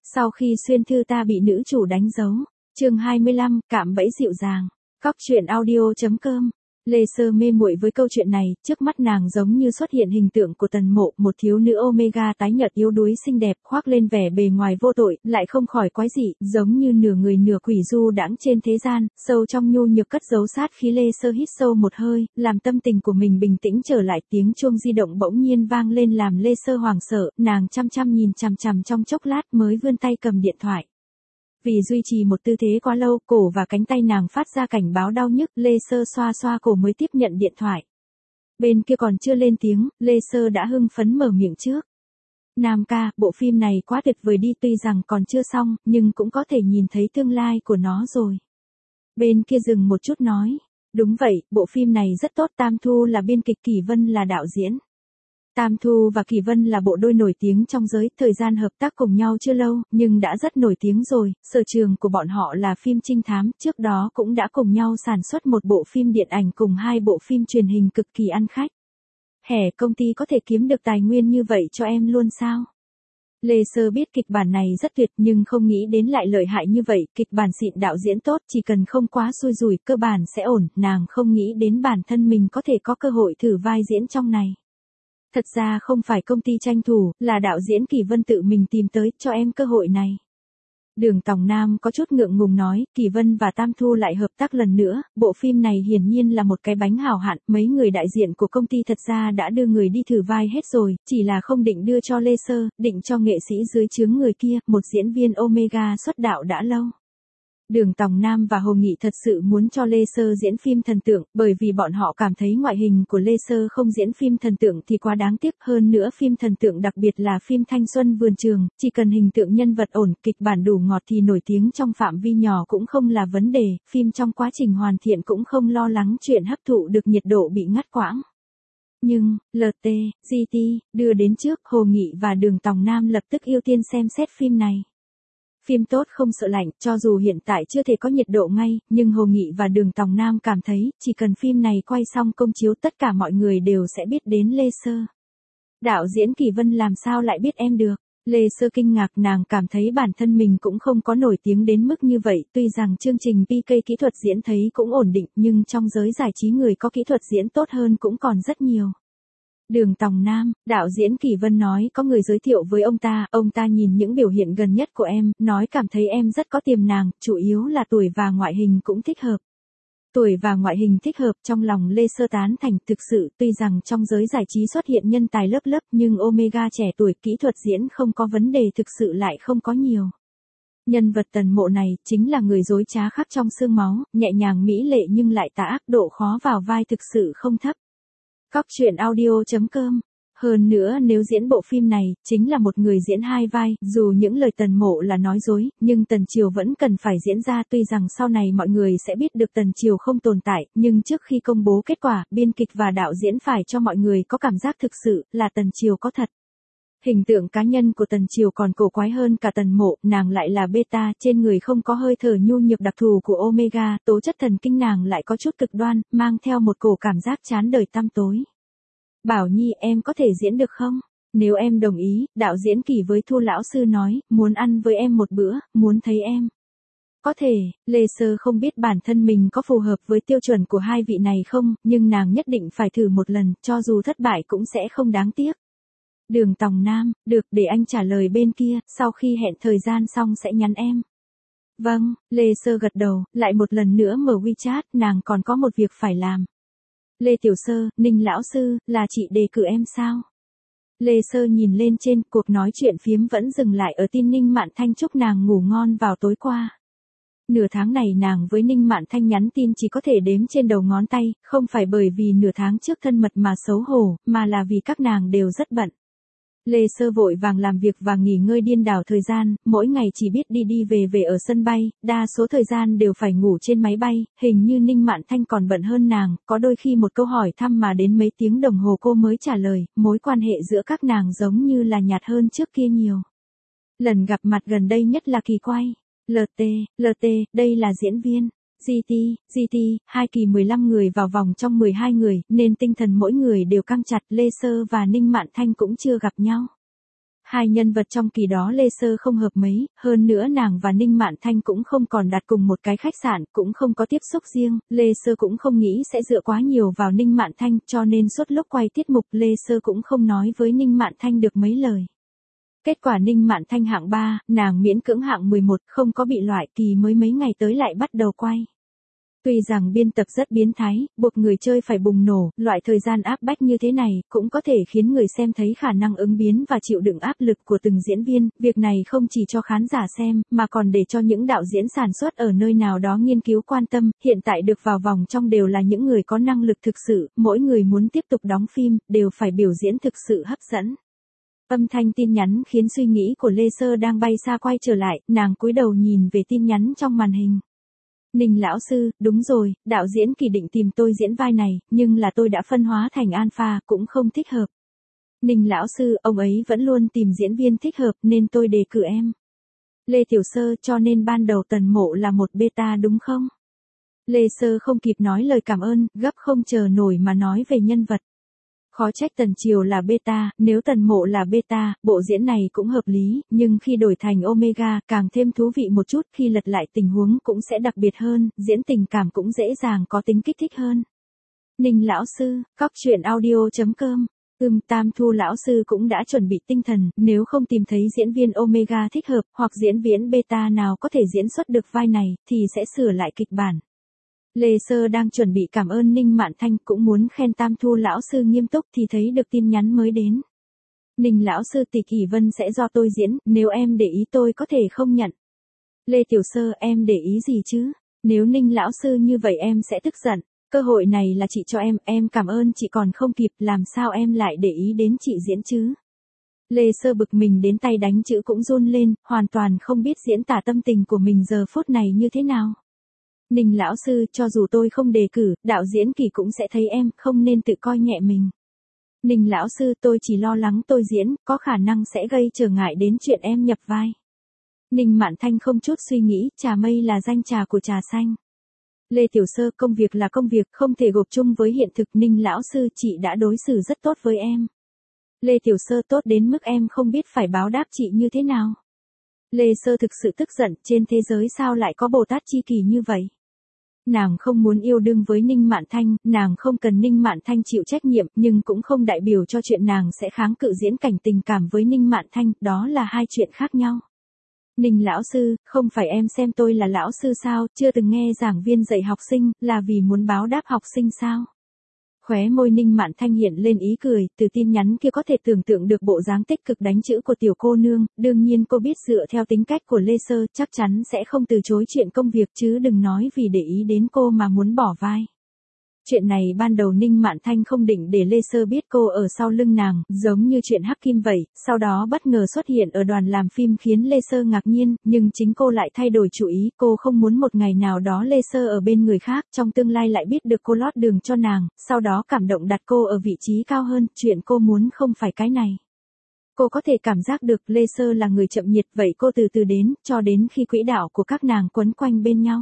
Sau khi xuyên thư ta bị nữ chủ đánh dấu. Chương 25, cạm bẫy dịu dàng. Cóc truyện audio.com. Lê Sơ mê muội với câu chuyện này, trước mắt nàng giống như xuất hiện hình tượng của Tần Mộ, một thiếu nữ Omega tái nhợt yếu đuối xinh đẹp, khoác lên vẻ bề ngoài vô tội, lại không khỏi quái dị, giống như nửa người nửa quỷ du đãng trên thế gian, sâu trong nhu nhược cất giấu sát khí. Lê Sơ hít sâu một hơi, làm tâm tình của mình bình tĩnh trở lại. Tiếng chuông di động bỗng nhiên vang lên làm Lê Sơ hoảng sợ, nàng chăm chăm nhìn chằm chằm trong chốc lát mới vươn tay cầm điện thoại. Vì duy trì một tư thế quá lâu, cổ và cánh tay nàng phát ra cảnh báo đau nhức, Lê Sơ xoa xoa cổ mới tiếp nhận điện thoại. Bên kia còn chưa lên tiếng, Lê Sơ đã hưng phấn mở miệng trước. Nam ca, bộ phim này quá tuyệt vời đi, tuy rằng còn chưa xong, nhưng cũng có thể nhìn thấy tương lai của nó rồi. Bên kia dừng một chút nói. Đúng vậy, bộ phim này rất tốt. Tam Thu là biên kịch, Kỳ Vân là đạo diễn. Tam Thu và Kỳ Vân là bộ đôi nổi tiếng trong giới, thời gian hợp tác cùng nhau chưa lâu, nhưng đã rất nổi tiếng rồi. Sở trường của bọn họ là phim trinh thám, trước đó cũng đã cùng nhau sản xuất một bộ phim điện ảnh cùng hai bộ phim truyền hình cực kỳ ăn khách. Hẻ, công ty có thể kiếm được tài nguyên như vậy cho em luôn sao? Lê Sơ biết kịch bản này rất tuyệt nhưng không nghĩ đến lại lợi hại như vậy, kịch bản xịn, đạo diễn tốt, chỉ cần không quá xui rủi, cơ bản sẽ ổn. Nàng không nghĩ đến bản thân mình có thể có cơ hội thử vai diễn trong này. Thật ra không phải công ty tranh thủ, là đạo diễn Kỳ Vân tự mình tìm tới, cho em cơ hội này. Đường Tòng Nam có chút ngượng ngùng nói, Kỳ Vân và Tam Thu lại hợp tác lần nữa, bộ phim này hiển nhiên là một cái bánh hảo hạn, mấy người đại diện của công ty thật ra đã đưa người đi thử vai hết rồi, chỉ là không định đưa cho Lê Sơ, định cho nghệ sĩ dưới trướng người kia, một diễn viên Omega xuất đạo đã lâu. Đường Tòng Nam và Hồ Nghị thật sự muốn cho Lê Sơ diễn phim thần tượng, bởi vì bọn họ cảm thấy ngoại hình của Lê Sơ không diễn phim thần tượng thì quá đáng tiếc. Hơn nữa phim thần tượng, đặc biệt là phim thanh xuân vườn trường, chỉ cần hình tượng nhân vật ổn, kịch bản đủ ngọt thì nổi tiếng trong phạm vi nhỏ cũng không là vấn đề, phim trong quá trình hoàn thiện cũng không lo lắng chuyện hấp thụ được nhiệt độ bị ngắt quãng. Nhưng, LT, GT, đưa đến trước, Hồ Nghị và Đường Tòng Nam lập tức ưu tiên xem xét phim này. Phim tốt không sợ lạnh, cho dù hiện tại chưa thể có nhiệt độ ngay, nhưng Hồ Nghị và Đường Tòng Nam cảm thấy, chỉ cần phim này quay xong công chiếu tất cả mọi người đều sẽ biết đến Lê Sơ. Đạo diễn Kỳ Vân làm sao lại biết em được? Lê Sơ kinh ngạc, nàng cảm thấy bản thân mình cũng không có nổi tiếng đến mức như vậy, tuy rằng chương trình PK kỹ thuật diễn thấy cũng ổn định, nhưng trong giới giải trí người có kỹ thuật diễn tốt hơn cũng còn rất nhiều. Đường Tòng Nam, đạo diễn Kỳ Vân nói có người giới thiệu với ông ta nhìn những biểu hiện gần nhất của em, nói cảm thấy em rất có tiềm năng, chủ yếu là tuổi và ngoại hình cũng thích hợp. Tuổi và ngoại hình thích hợp, trong lòng Lê Sơ tán thành. Thực sự, tuy rằng trong giới giải trí xuất hiện nhân tài lớp lớp, nhưng Omega trẻ tuổi, kỹ thuật diễn không có vấn đề thực sự lại không có nhiều. Nhân vật Tần Mộ này, chính là người dối trá khắc trong xương máu, nhẹ nhàng mỹ lệ nhưng lại tà ác, độ khó vào vai thực sự không thấp. Cóc truyện audio.com. Hơn nữa nếu diễn bộ phim này, chính là một người diễn hai vai, dù những lời Tần Mộ là nói dối, nhưng Tần Triều vẫn cần phải diễn ra. Tuy rằng sau này mọi người sẽ biết được Tần Triều không tồn tại, nhưng trước khi công bố kết quả, biên kịch và đạo diễn phải cho mọi người có cảm giác thực sự là Tần Triều có thật. Hình tượng cá nhân của Tần Triều còn cổ quái hơn cả Tần Mộ, nàng lại là beta, trên người không có hơi thở nhu nhược đặc thù của Omega, tố chất thần kinh nàng lại có chút cực đoan, mang theo một cổ cảm giác chán đời tăm tối. Bảo Nhi, em có thể diễn được không? Nếu em đồng ý, đạo diễn Kỳ với Thu lão sư nói, muốn ăn với em một bữa, muốn thấy em. Có thể, Lê Sơ không biết bản thân mình có phù hợp với tiêu chuẩn của hai vị này không, nhưng nàng nhất định phải thử một lần, cho dù thất bại cũng sẽ không đáng tiếc. Đường Tòng Nam, được, để anh trả lời bên kia, sau khi hẹn thời gian xong sẽ nhắn em. Vâng, Lê Sơ gật đầu, lại một lần nữa mở WeChat, nàng còn có một việc phải làm. Lê Tiểu Sơ, Ninh lão sư, là chị đề cử em sao? Lê Sơ nhìn lên trên, cuộc nói chuyện phiếm vẫn dừng lại ở tin Ninh Mạn Thanh chúc nàng ngủ ngon vào tối qua. Nửa tháng này nàng với Ninh Mạn Thanh nhắn tin chỉ có thể đếm trên đầu ngón tay, không phải bởi vì nửa tháng trước thân mật mà xấu hổ, mà là vì các nàng đều rất bận. Lê Sơ vội vàng làm việc và nghỉ ngơi điên đảo thời gian, mỗi ngày chỉ biết đi đi về về ở sân bay, đa số thời gian đều phải ngủ trên máy bay. Hình như Ninh Mạn Thanh còn bận hơn nàng, có đôi khi một câu hỏi thăm mà đến mấy tiếng đồng hồ cô mới trả lời, mối quan hệ giữa các nàng giống như là nhạt hơn trước kia nhiều. Lần gặp mặt gần đây nhất là kỳ quay. LT, đây là diễn viên. GT, hai kỳ 15 người vào vòng trong 12 người, nên tinh thần mỗi người đều căng chặt. Lê Sơ và Ninh Mạn Thanh cũng chưa gặp nhau. Hai nhân vật trong kỳ đó Lê Sơ không hợp mấy, hơn nữa nàng và Ninh Mạn Thanh cũng không còn đặt cùng một cái khách sạn, cũng không có tiếp xúc riêng, Lê Sơ cũng không nghĩ sẽ dựa quá nhiều vào Ninh Mạn Thanh, cho nên suốt lúc quay tiết mục Lê Sơ cũng không nói với Ninh Mạn Thanh được mấy lời. Kết quả Ninh Mạn Thanh hạng 3, nàng miễn cưỡng hạng 11, không có bị loại, kỳ mới mấy ngày tới lại bắt đầu quay. Tuy rằng biên tập rất biến thái, buộc người chơi phải bùng nổ, loại thời gian áp bách như thế này, cũng có thể khiến người xem thấy khả năng ứng biến và chịu đựng áp lực của từng diễn viên, việc này không chỉ cho khán giả xem, mà còn để cho những đạo diễn sản xuất ở nơi nào đó nghiên cứu quan tâm, hiện tại được vào vòng trong đều là những người có năng lực thực sự, mỗi người muốn tiếp tục đóng phim, đều phải biểu diễn thực sự hấp dẫn. Âm thanh tin nhắn khiến suy nghĩ của Lê Sơ đang bay xa quay trở lại, nàng cúi đầu nhìn về tin nhắn trong màn hình. Ninh lão sư, đúng rồi, đạo diễn Kỳ định tìm tôi diễn vai này, nhưng là tôi đã phân hóa thành alpha, cũng không thích hợp. Ninh lão sư, ông ấy vẫn luôn tìm diễn viên thích hợp nên tôi đề cử em. Lê Tiểu Sơ, cho nên ban đầu Tần Mộ là một beta đúng không? Lê Sơ không kịp nói lời cảm ơn, gấp không chờ nổi mà nói về nhân vật. Khó trách Tần Triều là beta, nếu Tần Mộ là beta, bộ diễn này cũng hợp lý, nhưng khi đổi thành omega, càng thêm thú vị một chút, khi lật lại tình huống cũng sẽ đặc biệt hơn, diễn tình cảm cũng dễ dàng có tính kích thích hơn. Ninh lão sư, coctruyện.audio.com. Tam Thu lão sư cũng đã chuẩn bị tinh thần, nếu không tìm thấy diễn viên omega thích hợp, hoặc diễn viên beta nào có thể diễn xuất được vai này, thì sẽ sửa lại kịch bản. Lê Sơ đang chuẩn bị cảm ơn Ninh Mạn Thanh, cũng muốn khen Tam Thu lão sư nghiêm túc thì thấy được tin nhắn mới đến. Ninh lão sư, tỷ Kỳ Vân sẽ do tôi diễn, nếu em để ý tôi có thể không nhận. Lê Tiểu Sơ, em để ý gì chứ? Nếu Ninh lão sư như vậy em sẽ tức giận. Cơ hội này là chị cho em cảm ơn chị còn không kịp, làm sao em lại để ý đến chị diễn chứ? Lê Sơ bực mình đến tay đánh chữ cũng run lên, hoàn toàn không biết diễn tả tâm tình của mình giờ phút này như thế nào. Ninh lão sư, cho dù tôi không đề cử, đạo diễn Kỳ cũng sẽ thấy em, không nên tự coi nhẹ mình. Ninh lão sư, tôi chỉ lo lắng tôi diễn, có khả năng sẽ gây trở ngại đến chuyện em nhập vai. Ninh Mạn Thanh không chút suy nghĩ, trà mây là danh trà của trà xanh. Lê Tiểu Sơ, công việc là công việc, không thể gộp chung với hiện thực. Ninh lão sư, chị đã đối xử rất tốt với em. Lê Tiểu Sơ, tốt đến mức em không biết phải báo đáp chị như thế nào. Lê Sơ thực sự tức giận, trên thế giới sao lại có Bồ Tát chi kỷ như vậy? Nàng không muốn yêu đương với Ninh Mạn Thanh, nàng không cần Ninh Mạn Thanh chịu trách nhiệm, nhưng cũng không đại biểu cho chuyện nàng sẽ kháng cự diễn cảnh tình cảm với Ninh Mạn Thanh, đó là hai chuyện khác nhau. Ninh lão sư, không phải em xem tôi là lão sư sao, chưa từng nghe giảng viên dạy học sinh, là vì muốn báo đáp học sinh sao? Khóe môi Ninh Mạn Thanh hiện lên ý cười, từ tin nhắn kia có thể tưởng tượng được bộ dáng tích cực đánh chữ của tiểu cô nương, đương nhiên cô biết dựa theo tính cách của Lê Sơ chắc chắn sẽ không từ chối chuyện công việc chứ đừng nói vì để ý đến cô mà muốn bỏ vai. Chuyện này ban đầu Ninh Mạn Thanh không định để Lê Sơ biết cô ở sau lưng nàng, giống như chuyện Hắc Kim vậy, sau đó bất ngờ xuất hiện ở đoàn làm phim khiến Lê Sơ ngạc nhiên, nhưng chính cô lại thay đổi chủ ý, cô không muốn một ngày nào đó Lê Sơ ở bên người khác, trong tương lai lại biết được cô lót đường cho nàng, sau đó cảm động đặt cô ở vị trí cao hơn, chuyện cô muốn không phải cái này. Cô có thể cảm giác được Lê Sơ là người chậm nhiệt, vậy cô từ từ đến, cho đến khi quỹ đạo của các nàng quấn quanh bên nhau.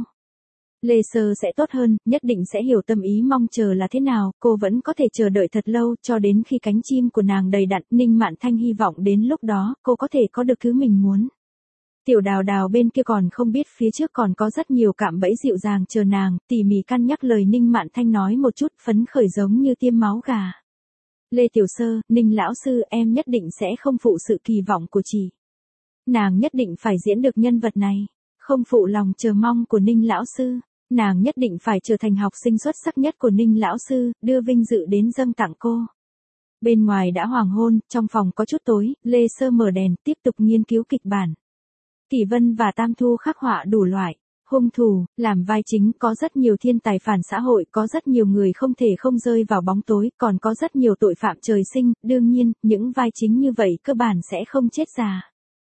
Lê Sơ sẽ tốt hơn, nhất định sẽ hiểu tâm ý mong chờ là thế nào, cô vẫn có thể chờ đợi thật lâu, cho đến khi cánh chim của nàng đầy đặn, Ninh Mạn Thanh hy vọng đến lúc đó, cô có thể có được thứ mình muốn. Tiểu Đào Đào bên kia còn không biết phía trước còn có rất nhiều cạm bẫy dịu dàng chờ nàng, tỉ mỉ cân nhắc lời Ninh Mạn Thanh nói một chút, phấn khởi giống như tiêm máu gà. Lê Tiểu Sơ, Ninh lão sư, em nhất định sẽ không phụ sự kỳ vọng của chị. Nàng nhất định phải diễn được nhân vật này, không phụ lòng chờ mong của Ninh lão sư. Nàng nhất định phải trở thành học sinh xuất sắc nhất của Ninh lão sư, đưa vinh dự đến dâng tặng cô. Bên ngoài đã hoàng hôn, trong phòng có chút tối, Lê Sơ mở đèn, tiếp tục nghiên cứu kịch bản. Kỳ Vân và Tam Thu khắc họa đủ loại. Hung thủ, làm vai chính, có rất nhiều thiên tài phản xã hội, có rất nhiều người không thể không rơi vào bóng tối, còn có rất nhiều tội phạm trời sinh, đương nhiên, những vai chính như vậy cơ bản sẽ không chết già.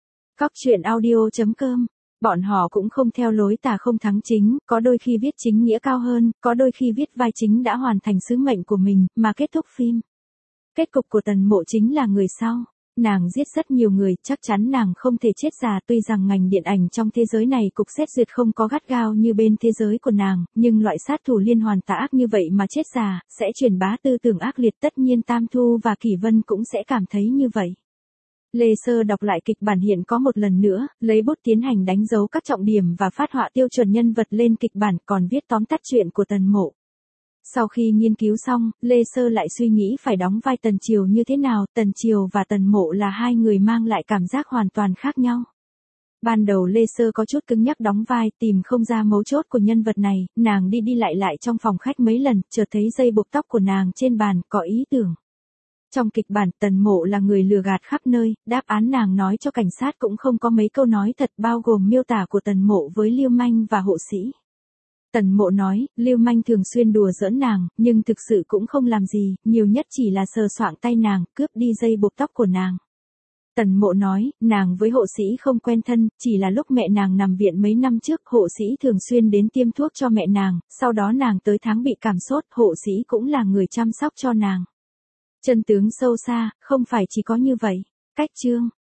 Coctruyện.audio.com. Bọn họ cũng không theo lối tà không thắng chính, có đôi khi viết chính nghĩa cao hơn, có đôi khi viết vai chính đã hoàn thành sứ mệnh của mình, mà kết thúc phim. Kết cục của Tần Mộ chính là người sau. Nàng giết rất nhiều người, chắc chắn nàng không thể chết già, tuy rằng ngành điện ảnh trong thế giới này cục xét duyệt không có gắt gao như bên thế giới của nàng, nhưng loại sát thủ liên hoàn tà ác như vậy mà chết già, sẽ truyền bá tư tưởng ác liệt, tất nhiên Tam Thu và Kỳ Vân cũng sẽ cảm thấy như vậy. Lê Sơ đọc lại kịch bản hiện có một lần nữa, lấy bút tiến hành đánh dấu các trọng điểm và phát họa tiêu chuẩn nhân vật lên kịch bản, còn viết tóm tắt chuyện của Tần Mộ. Sau khi nghiên cứu xong, Lê Sơ lại suy nghĩ phải đóng vai Tần Triều như thế nào. Tần Triều và Tần Mộ là hai người mang lại cảm giác hoàn toàn khác nhau. Ban đầu Lê Sơ có chút cứng nhắc đóng vai, tìm không ra mấu chốt của nhân vật này, nàng đi đi lại lại trong phòng khách mấy lần, chợt thấy dây buộc tóc của nàng trên bàn, có ý tưởng. Trong kịch bản, Tần Mộ là người lừa gạt khắp nơi, đáp án nàng nói cho cảnh sát cũng không có mấy câu nói thật, bao gồm miêu tả của Tần Mộ với Lưu Manh và hộ sĩ. Tần Mộ nói, Lưu Manh thường xuyên đùa giỡn nàng, nhưng thực sự cũng không làm gì, nhiều nhất chỉ là sờ soạng tay nàng, cướp đi dây buộc tóc của nàng. Tần Mộ nói, nàng với hộ sĩ không quen thân, chỉ là lúc mẹ nàng nằm viện mấy năm trước, hộ sĩ thường xuyên đến tiêm thuốc cho mẹ nàng, sau đó nàng tới tháng bị cảm sốt, hộ sĩ cũng là người chăm sóc cho nàng. Chân tướng sâu xa, không phải chỉ có như vậy. Cách chương